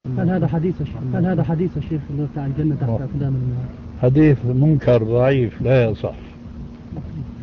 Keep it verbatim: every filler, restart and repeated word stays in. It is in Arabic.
هل هذا حديث يا شيخ؟ هل هذا حديث يا شيخ اللي بتاع الجنة تحت أقدام النار؟ حديث منكر ضعيف لا يصح.